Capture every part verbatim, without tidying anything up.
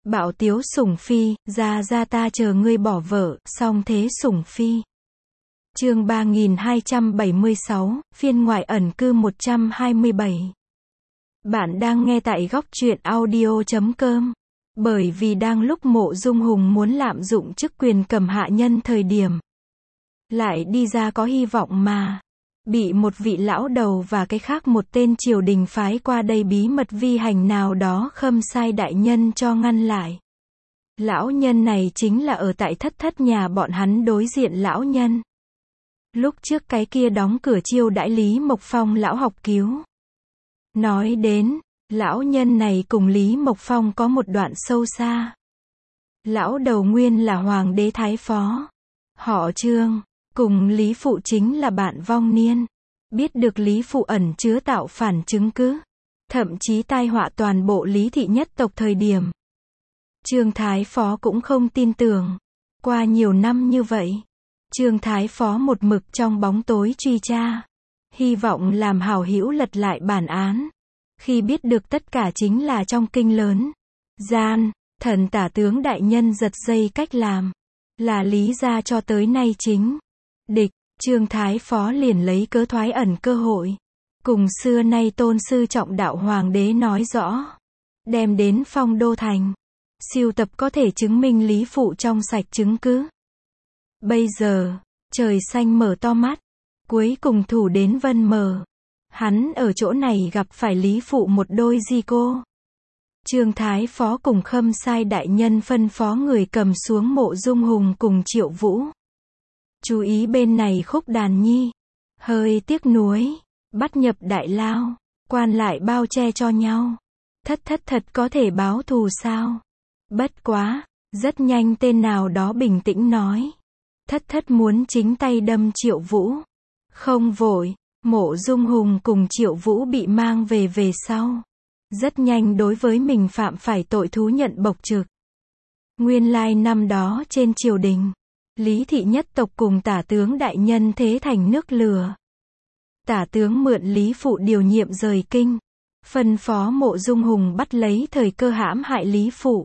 Bạo tiếu sủng phi, ra ra ta chờ ngươi bỏ vợ, song thế sủng phi. Chương ba nghìn hai trăm bảy mươi sáu, phiên ngoại ẩn cư một trăm hai mươi bảy. Bạn đang nghe tại góc truyện audio chấm com. Bởi vì đang lúc Mộ Dung Hùng muốn lạm dụng chức quyền cầm hạ nhân thời điểm, lại đi ra có hy vọng mà bị một vị lão đầu và cái khác một tên triều đình phái qua đây bí mật vi hành nào đó Khâm Sai đại nhân cho ngăn lại. Lão nhân này chính là ở tại thất thất nhà bọn hắn đối diện lão nhân. Lúc trước cái kia đóng cửa chiêu đãi Lý Mộc Phong lão học cứu. Nói đến, lão nhân này cùng Lý Mộc Phong có một đoạn sâu xa. Lão đầu nguyên là hoàng đế thái phó, họ Trương, cùng Lý Phụ chính là bạn vong niên. Biết được Lý Phụ ẩn chứa tạo phản chứng cứ, thậm chí tai họa toàn bộ Lý thị nhất tộc thời điểm, Trương Thái Phó cũng không tin tưởng. Qua nhiều năm như vậy, Trương Thái Phó một mực trong bóng tối truy tra, hy vọng làm hảo hữu lật lại bản án. Khi biết được tất cả chính là trong kinh lớn gian, thần tả tướng đại nhân giật dây cách làm, là lý ra cho tới nay chính địch, Trương Thái Phó liền lấy cớ thoái ẩn cơ hội, cùng xưa nay tôn sư trọng đạo hoàng đế nói rõ, đem đến Phong Đô thành, siêu tập có thể chứng minh Lý Phụ trong sạch chứng cứ. Bây giờ, trời xanh mở to mắt, cuối cùng thủ đến Vân Mờ. Hắn ở chỗ này gặp phải Lý Phụ một đôi di cô. Trương Thái Phó cùng Khâm Sai đại nhân phân phó người cầm xuống Mộ Dung Hùng cùng Triệu Vũ. Chú ý bên này khúc đàn nhi. Hơi tiếc nuối, bắt nhập đại lao, quan lại bao che cho nhau. Thất thất thật có thể báo thù sao? Bất quá, rất nhanh tên nào đó bình tĩnh nói. Thất thất muốn chính tay đâm Triệu Vũ. Không vội. Mộ Dung Hùng cùng Triệu Vũ bị mang về về sau. Rất nhanh đối với mình phạm phải tội thú nhận bộc trực. Nguyên lai năm đó trên triều đình, Lý thị nhất tộc cùng tả tướng đại nhân thế thành nước lửa. Tả tướng mượn Lý Phụ điều nhiệm rời kinh, phân phó Mộ Dung Hùng bắt lấy thời cơ hãm hại Lý Phụ.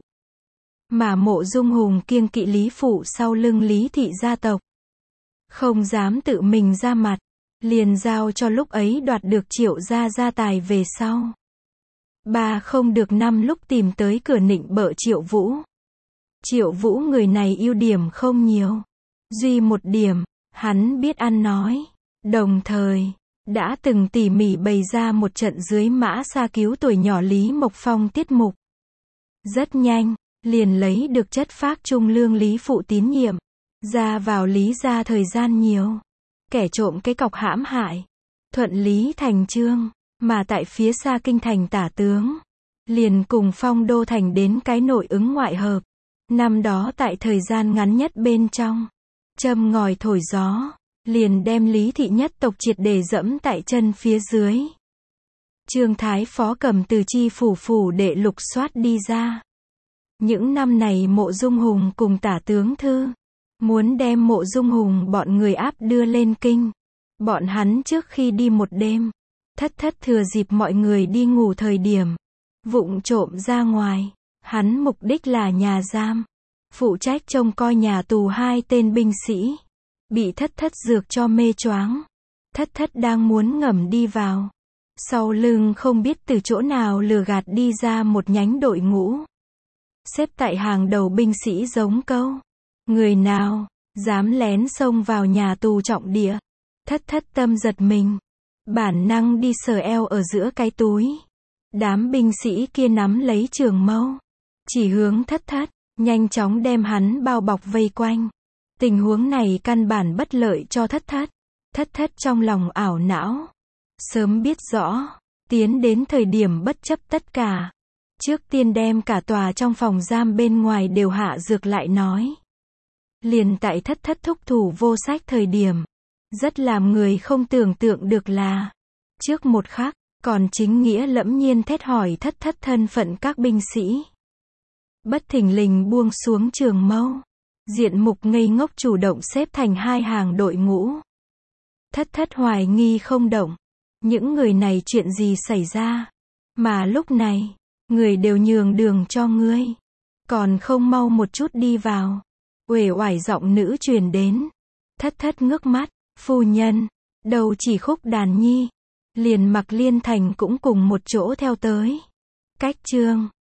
Mà Mộ Dung Hùng kiêng kỵ Lý Phụ sau lưng Lý thị gia tộc, không dám tự mình ra mặt, liền giao cho lúc ấy đoạt được Triệu gia gia tài về sau. Ba không được năm lúc tìm tới cửa nịnh bợ Triệu Vũ. Triệu Vũ người này ưu điểm không nhiều, duy một điểm, hắn biết ăn nói, đồng thời, đã từng tỉ mỉ bày ra một trận dưới mã xa cứu tuổi nhỏ Lý Mộc Phong tiết mục. Rất nhanh, liền lấy được chất phác trung lương Lý Phụ tín nhiệm, ra vào Lý gia thời gian nhiều. Kẻ trộm cái cọc hãm hại, thuận lý thành chương, mà tại phía xa kinh thành tả tướng, liền cùng Phong Đô thành đến cái nội ứng ngoại hợp. Năm đó tại thời gian ngắn nhất bên trong, châm ngòi thổi gió, liền đem Lý thị nhất tộc triệt để dẫm tại chân phía dưới. Trương Thái Phó cầm từ chi phủ phủ để lục soát đi ra. Những năm này Mộ Dung Hùng cùng tả tướng thư, muốn đem Mộ Dung Hùng bọn người áp đưa lên kinh. Bọn hắn trước khi đi một đêm, thất thất thừa dịp mọi người đi ngủ thời điểm, vụng trộm ra ngoài. Hắn mục đích là nhà giam, phụ trách trông coi nhà tù hai tên binh sĩ, bị thất thất dược cho mê choáng. Thất thất đang muốn ngầm đi vào, sau lưng không biết từ chỗ nào lừa gạt đi ra một nhánh đội ngũ. Xếp tại hàng đầu binh sĩ giống câu. Người nào dám lén xông vào nhà tù trọng địa? Thất thất tâm giật mình, bản năng đi sờ eo ở giữa cái túi. Đám binh sĩ kia nắm lấy trường mâu, chỉ hướng thất thất, nhanh chóng đem hắn bao bọc vây quanh. Tình huống này căn bản bất lợi cho thất thất. Thất thất trong lòng ảo não, sớm biết rõ, tiến đến thời điểm bất chấp tất cả, trước tiên đem cả tòa trong phòng giam bên ngoài đều hạ dược lại nói. Liền tại thất thất thúc thủ vô sách thời điểm, rất làm người không tưởng tượng được là, trước một khắc, còn chính nghĩa lẫm nhiên thét hỏi thất thất thân phận các binh sĩ. Bất thình lình buông xuống trường mâu, diện mục ngây ngốc chủ động xếp thành hai hàng đội ngũ. Thất thất hoài nghi không động, những người này chuyện gì xảy ra, mà lúc này, người đều nhường đường cho ngươi. Còn không mau một chút đi vào. Uể oải giọng nữ truyền đến. Thất thất ngước mắt. Phu nhân. Đầu chỉ Khúc Đàn Nhi. Liền Mặc Liên Thành cũng cùng một chỗ theo tới. Cách chương